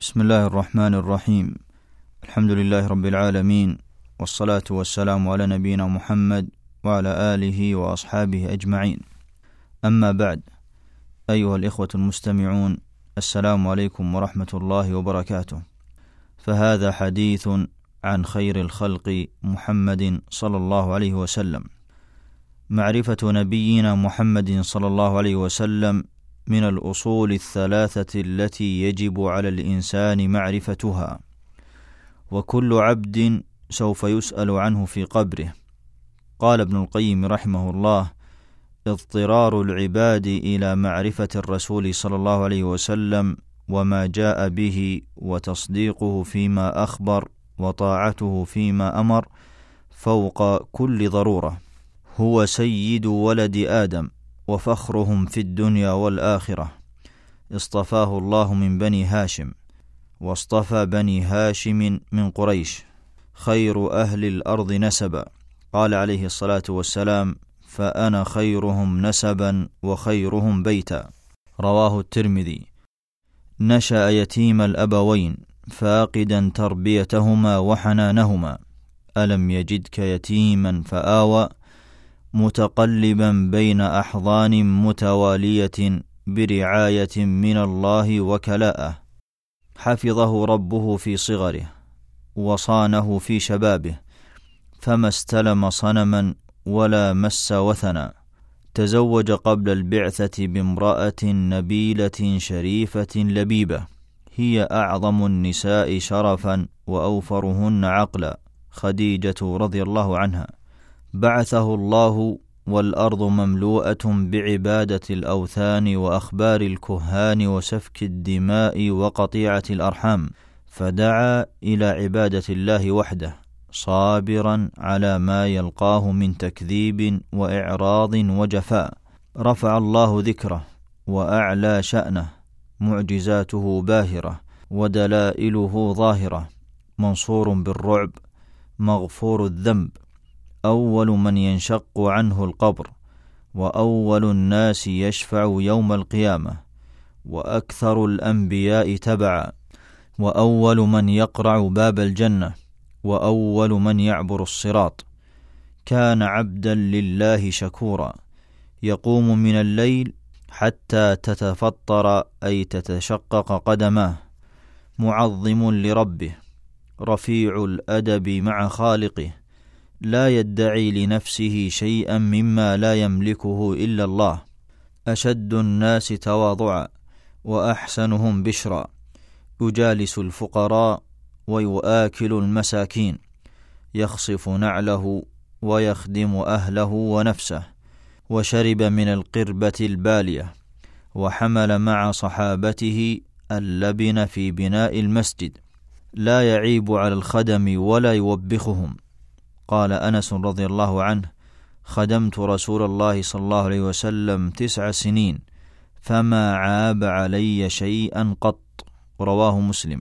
بسم الله الرحمن الرحيم. الحمد لله رب العالمين، والصلاة والسلام على نبينا محمد وعلى آله وأصحابه أجمعين. أما بعد، أيها الإخوة المستمعون، السلام عليكم ورحمة الله وبركاته. فهذا حديث عن خير الخلق محمد صلى الله عليه وسلم. معرفة نبينا محمد صلى الله عليه وسلم من الأصول الثلاثة التي يجب على الإنسان معرفتها، وكل عبد سوف يسأل عنه في قبره. قال ابن القيم رحمه الله: اضطرار العباد إلى معرفة الرسول صلى الله عليه وسلم وما جاء به، وتصديقه فيما أخبر، وطاعته فيما أمر، فوق كل ضرورة. هو سيد ولد آدم وفخرهم في الدنيا والآخرة. اصطفاه الله من بني هاشم، واصطفى بني هاشم من قريش، خير أهل الأرض نسبا. قال عليه الصلاة والسلام: فأنا خيرهم نسبا وخيرهم بيتا. رواه الترمذي. نشأ يتيم الأبوين، فاقدا تربيتهما وحنانهما. ألم يجدك يتيما فآوى، متقلبا بين أحضان متوالية، برعاية من الله وكلاءه. حفظه ربه في صغره، وصانه في شبابه، فما استلم صنما ولا مس وثنا. تزوج قبل البعثة بامرأة نبيلة شريفة لبيبة، هي أعظم النساء شرفا وأوفرهن عقلا، خديجة رضي الله عنها. بعثه الله والأرض مملوءة بعبادة الأوثان وأخبار الكهان وسفك الدماء وقطيعة الأرحام، فدعا إلى عبادة الله وحده، صابرا على ما يلقاه من تكذيب وإعراض وجفاء. رفع الله ذكره وأعلى شأنه، معجزاته باهرة ودلائله ظاهرة، منصور بالرعب، مغفور الذنب، أول من ينشق عنه القبر، وأول الناس يشفع يوم القيامة، وأكثر الأنبياء تبعا، وأول من يقرع باب الجنة، وأول من يعبر الصراط. كان عبدا لله شكورا، يقوم من الليل حتى تتفطر أي تتشقق قدماه، معظم لربه، رفيع الأدب مع خالقه، لا يدعي لنفسه شيئا مما لا يملكه إلا الله. أشد الناس تواضعا وأحسنهم بشرا، يجالس الفقراء ويؤكل المساكين، يخصف نعله ويخدم أهله ونفسه. وشرب من القربة البالية، وحمل مع صحابته اللبن في بناء المسجد، لا يعيب على الخدم ولا يوبخهم. قال أنس رضي الله عنه: خدمت رسول الله صلى الله عليه وسلم 9 سنين، فما عاب علي شيئا قط. رواه مسلم.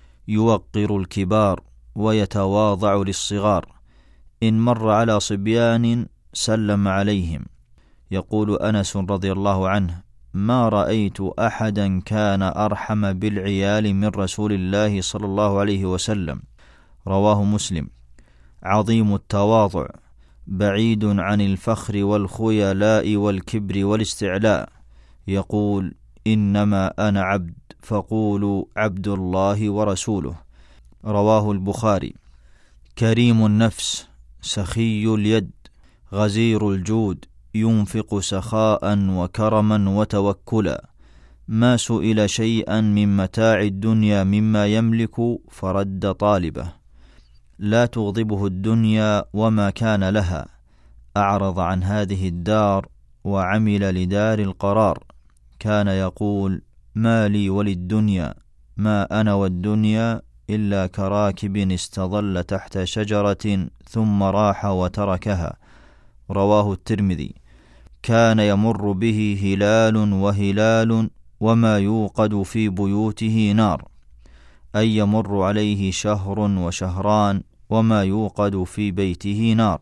يوقر الكبار ويتواضع للصغار، إن مر على صبيان سلم عليهم. يقول أنس رضي الله عنه: ما رأيت أحدا كان أرحم بالعيال من رسول الله صلى الله عليه وسلم. رواه مسلم. عظيم التواضع، بعيد عن الفخر والخيلاء والكبر والاستعلاء. يقول: إنما أنا عبد، فقولوا عبد الله ورسوله. رواه البخاري. كريم النفس، سخي اليد، غزير الجود، ينفق سخاء وكرما وتوكلا. ما سئل شيئا من متاع الدنيا مما يملك فرد طالبه. لا تغضبه الدنيا وما كان لها، أعرض عن هذه الدار وعمل لدار القرار. كان يقول: ما لي وللدنيا، ما أنا والدنيا إلا كراكب استظل تحت شجرة ثم راح وتركها. رواه الترمذي. كان يمر به هلال وهلال، وما يوقد في بيوته نار، أي يمر عليه شهر وشهران، وما يوقد في بيته نار.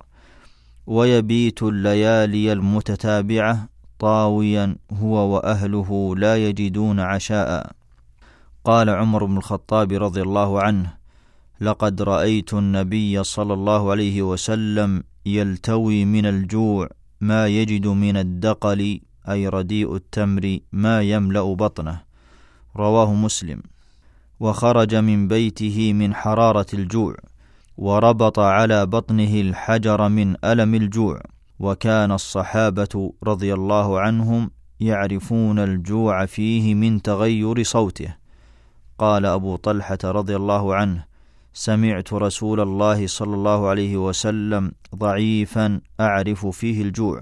ويبيت الليالي المتتابعة طاويا هو وأهله لا يجدون عشاء. قال عمر بن الخطاب رضي الله عنه: لقد رأيت النبي صلى الله عليه وسلم يلتوي من الجوع ما يجد من الدقل، أي رديء التمر، ما يملأ بطنه. رواه مسلم. وخرج من بيته من حرارة الجوع، وربط على بطنه الحجر من ألم الجوع. وكان الصحابة رضي الله عنهم يعرفون الجوع فيه من تغير صوته. قال أبو طلحة رضي الله عنه: سمعت رسول الله صلى الله عليه وسلم ضعيفا أعرف فيه الجوع.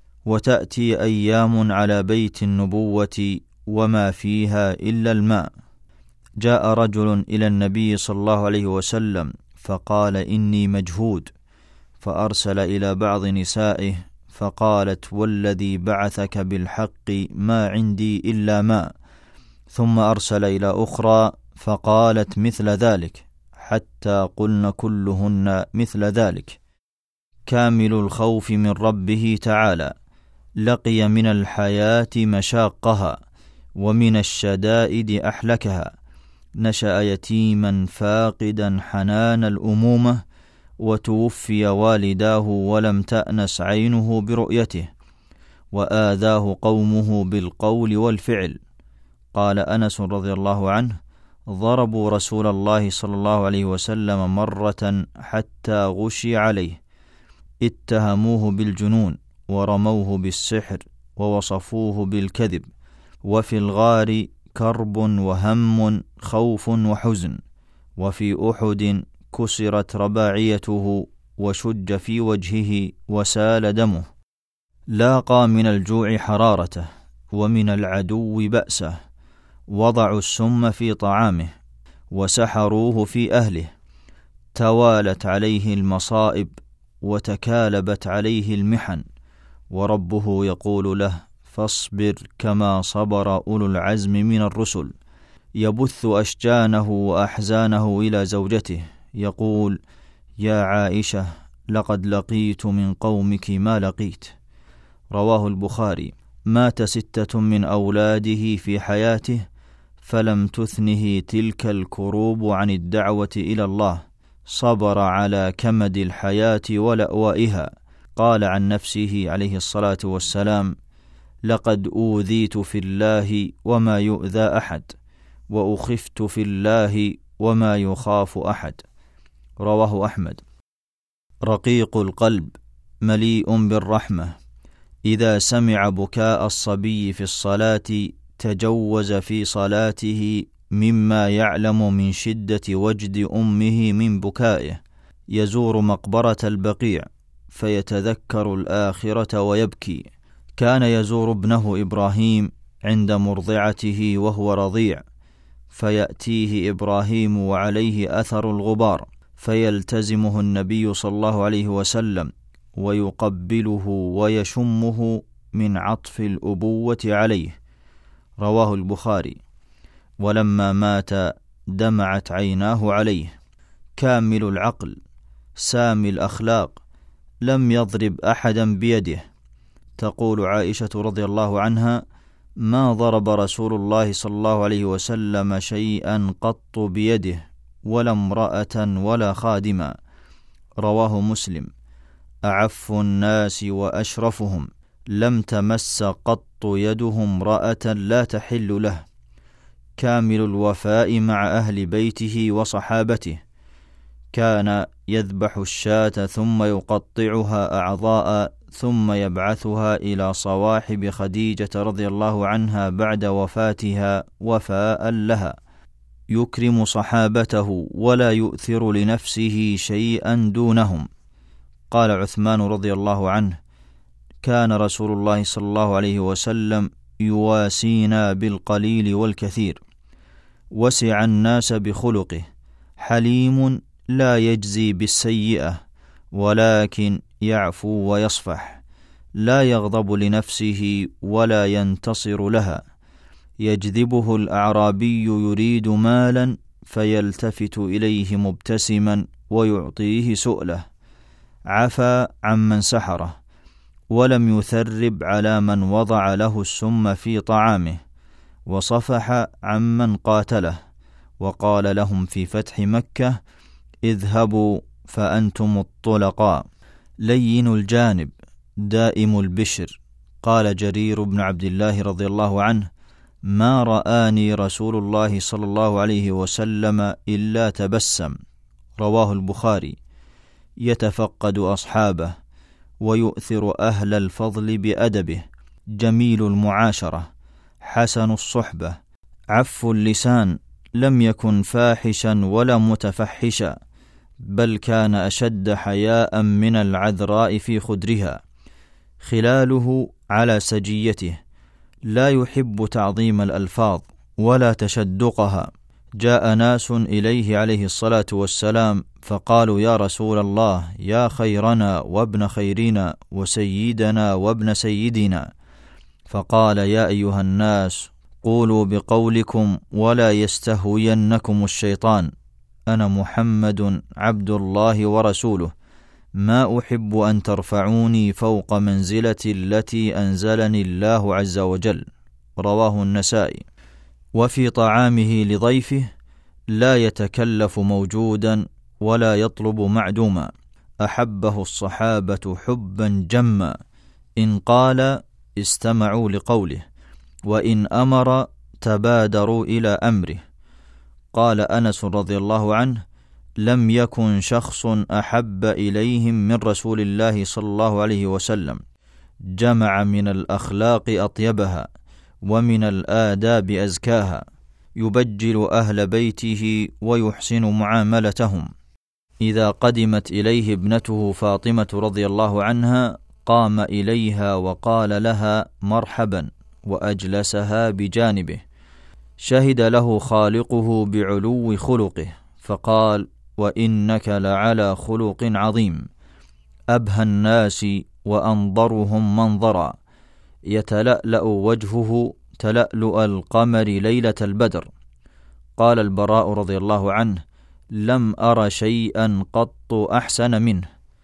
وتأتي أيام على بيت النبوة وما فيها إلا الماء. جاء رجل إلى النبي صلى الله عليه وسلم فقال: إني مجهود، فأرسل إلى بعض نسائه فقالت: والذي بعثك بالحق ما عندي إلا ماء. ثم أرسل إلى أخرى فقالت مثل ذلك، حتى قلن كلهن مثل ذلك. كامل الخوف من ربه تعالى، لقي من الحياة مشاقها ومن الشدائد أحلكها. نشأ يتيما فاقدا حنان الأمومة، وتوفي والداه ولم تأنس عينه برؤيته، وآذاه قومه بالقول والفعل. قال أنس رضي الله عنه: ضربوا رسول الله صلى الله عليه وسلم مرة حتى غشي عليه، اتهموه بالجنون ورموه بالسحر ووصفوه بالكذب، وفي الغار كرب وهم خوف وحزن، وفي أحد كسرت رباعيته وشج في وجهه وسال دمه. لاقى من الجوع حرارته ومن العدو بأسه، وضعوا السم في طعامه وسحروه في أهله. توالت عليه المصائب وتكالبت عليه المحن، وربه يقول له: فاصبر كما صبر أولو العزم من الرسل. يبث أشجانه وأحزانه إلى زوجته يقول: يا عائشة، لقد لقيت من قومك ما لقيت. رواه البخاري. مات 6 من أولاده في حياته، فلم تثنه تلك الكروب عن الدعوة إلى الله. صبر على كمد الحياة ولأوائها. قال عن نفسه عليه الصلاة والسلام: لقد أوذيت في الله وما يؤذى أحد، وأخفت في الله وما يخاف أحد. رواه أحمد. رقيق القلب، مليء بالرحمة، إذا سمع بكاء الصبي في الصلاة تجوز في صلاته مما يعلم من شدة وجد أمه من بكائه. يزور مقبرة البقيع فيتذكر الآخرة ويبكي. كان يزور ابنه إبراهيم عند مرضعته وهو رضيع، فيأتيه إبراهيم وعليه أثر الغبار، فيلتزمه النبي صلى الله عليه وسلم ويقبله ويشمه من عطف الأبوة عليه. رواه البخاري. ولما مات دمعت عيناه عليه. كامل العقل، سامي الأخلاق، لم يضرب أحدا بيده. تقول عائشة رضي الله عنها: ما ضرب رسول الله صلى الله عليه وسلم شيئا قط بيده، ولا امرأة ولا خادما. رواه مسلم. أعف الناس وأشرفهم، لم تمس قط يده امرأة لا تحل له. كامل الوفاء مع أهل بيته وصحابته. كان يذبح الشاة ثم يقطعها أعضاء ثم يبعثها إلى صواحب خديجة رضي الله عنها بعد وفاتها وفاء لها. يكرم صحابته ولا يؤثر لنفسه شيئا دونهم. قال عثمان رضي الله عنه: كان رسول الله صلى الله عليه وسلم يواسينا بالقليل والكثير. وسع الناس بخلقه، حليم لا يجزي بالسيئة ولكن يعفو ويصفح، لا يغضب لنفسه ولا ينتصر لها. يجذبه الأعرابي يريد مالا فيلتفت إليه مبتسما ويعطيه سؤله. عفا عمن سحره، ولم يثرب على من وضع له السم في طعامه، وصفح عمن قاتله. وقال لهم في فتح مكة: اذهبوا فأنتم الطلقاء. لين الجانب دائم البشر. قال جرير بن عبد الله رضي الله عنه: ما رآني رسول الله صلى الله عليه وسلم إلا تبسم. رواه البخاري. يتفقد أصحابه ويؤثر أهل الفضل بأدبه، جميل المعاشرة، حسن الصحبة، عف اللسان، لم يكن فاحشا ولا متفحشا، بل كان أشد حياء من العذراء في خدرها، خلاله على سجيته، لا يحب تعظيم الألفاظ ولا تشدقها. جاء ناس إليه عليه الصلاة والسلام فقالوا: يا رسول الله، يا خيرنا وابن خيرنا وسيدنا وابن سيدنا. فقال: يا أيها الناس، قولوا بقولكم ولا يستهوينكم الشيطان، أنا محمد عبد الله ورسوله، ما أحب أن ترفعوني فوق منزلتي التي أنزلني الله عز وجل. رواه النسائي. وفي طعامه لضيفه لا يتكلف موجودا ولا يطلب معدوما، أحبه الصحابة حبا جما، إن قال استمعوا لقوله، وإن أمر تبادروا إلى أمره. قال أنس رضي الله عنه: لم يكن شخص أحب إليهم من رسول الله صلى الله عليه وسلم، جمع من الأخلاق أطيبها ومن الآداب أزكاها، يبجل أهل بيته ويحسن معاملتهم. إذا قدمت إليه ابنته فاطمة رضي الله عنها قام إليها وقال لها مرحبا، وأجلسها بجانبه. شهد له خالقه بعلو خلقه فقال: وإنك لعلى خلق عظيم. أبهى الناس وأنظرهم منظرا، يتلألأ وجهه تلألؤ القمر ليلة البدر. قال البراء رضي الله عنه: لم أر شيئا قط أحسن منه،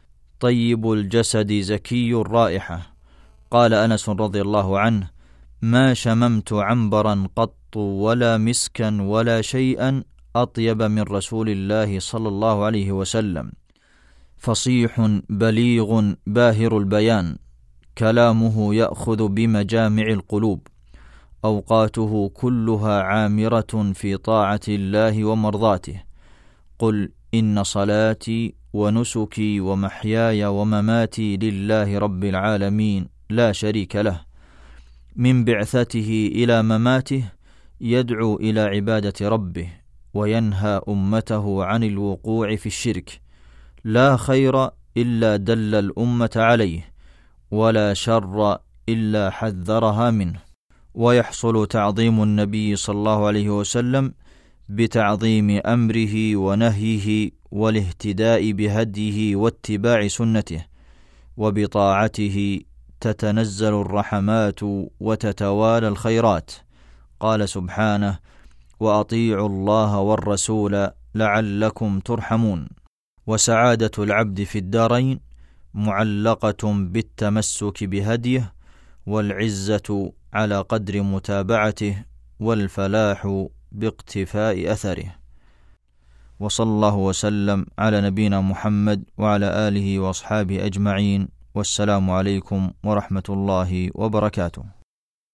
طيب الجسد زكي الرائحة. قال أنس رضي الله عنه: ما شممت عنبرا قط ولا مسكا ولا شيئا أطيب من رسول الله صلى الله عليه وسلم. فصيح بليغ باهر البيان، كلامه يأخذ بمجامع القلوب، أوقاته كلها عامرة في طاعة الله ومرضاته. قل إن صلاتي ونسكي ومحياي ومماتي لله رب العالمين لا شريك له. من بعثته إلى مماته يدعو إلى عبادة ربه وينهى أمته عن الوقوع في الشرك، لا خير إلا دل الأمة عليه، ولا شر إلا حذرها منه. ويحصل تعظيم النبي صلى الله عليه وسلم بتعظيم أمره ونهيه والاهتداء بهديه واتباع سنته، وبطاعته تتنزل الرحمات وتتوالى الخيرات. قال سبحانه: وأطيعوا الله والرسول لعلكم ترحمون. وسعادة العبد في الدارين معلقة بالتمسك بهديه، والعزة على قدر متابعته، والفلاح باقتفاء أثره. وصلى الله وسلم على نبينا محمد وعلى آله وأصحابه أجمعين، والسلام عليكم ورحمة الله وبركاته.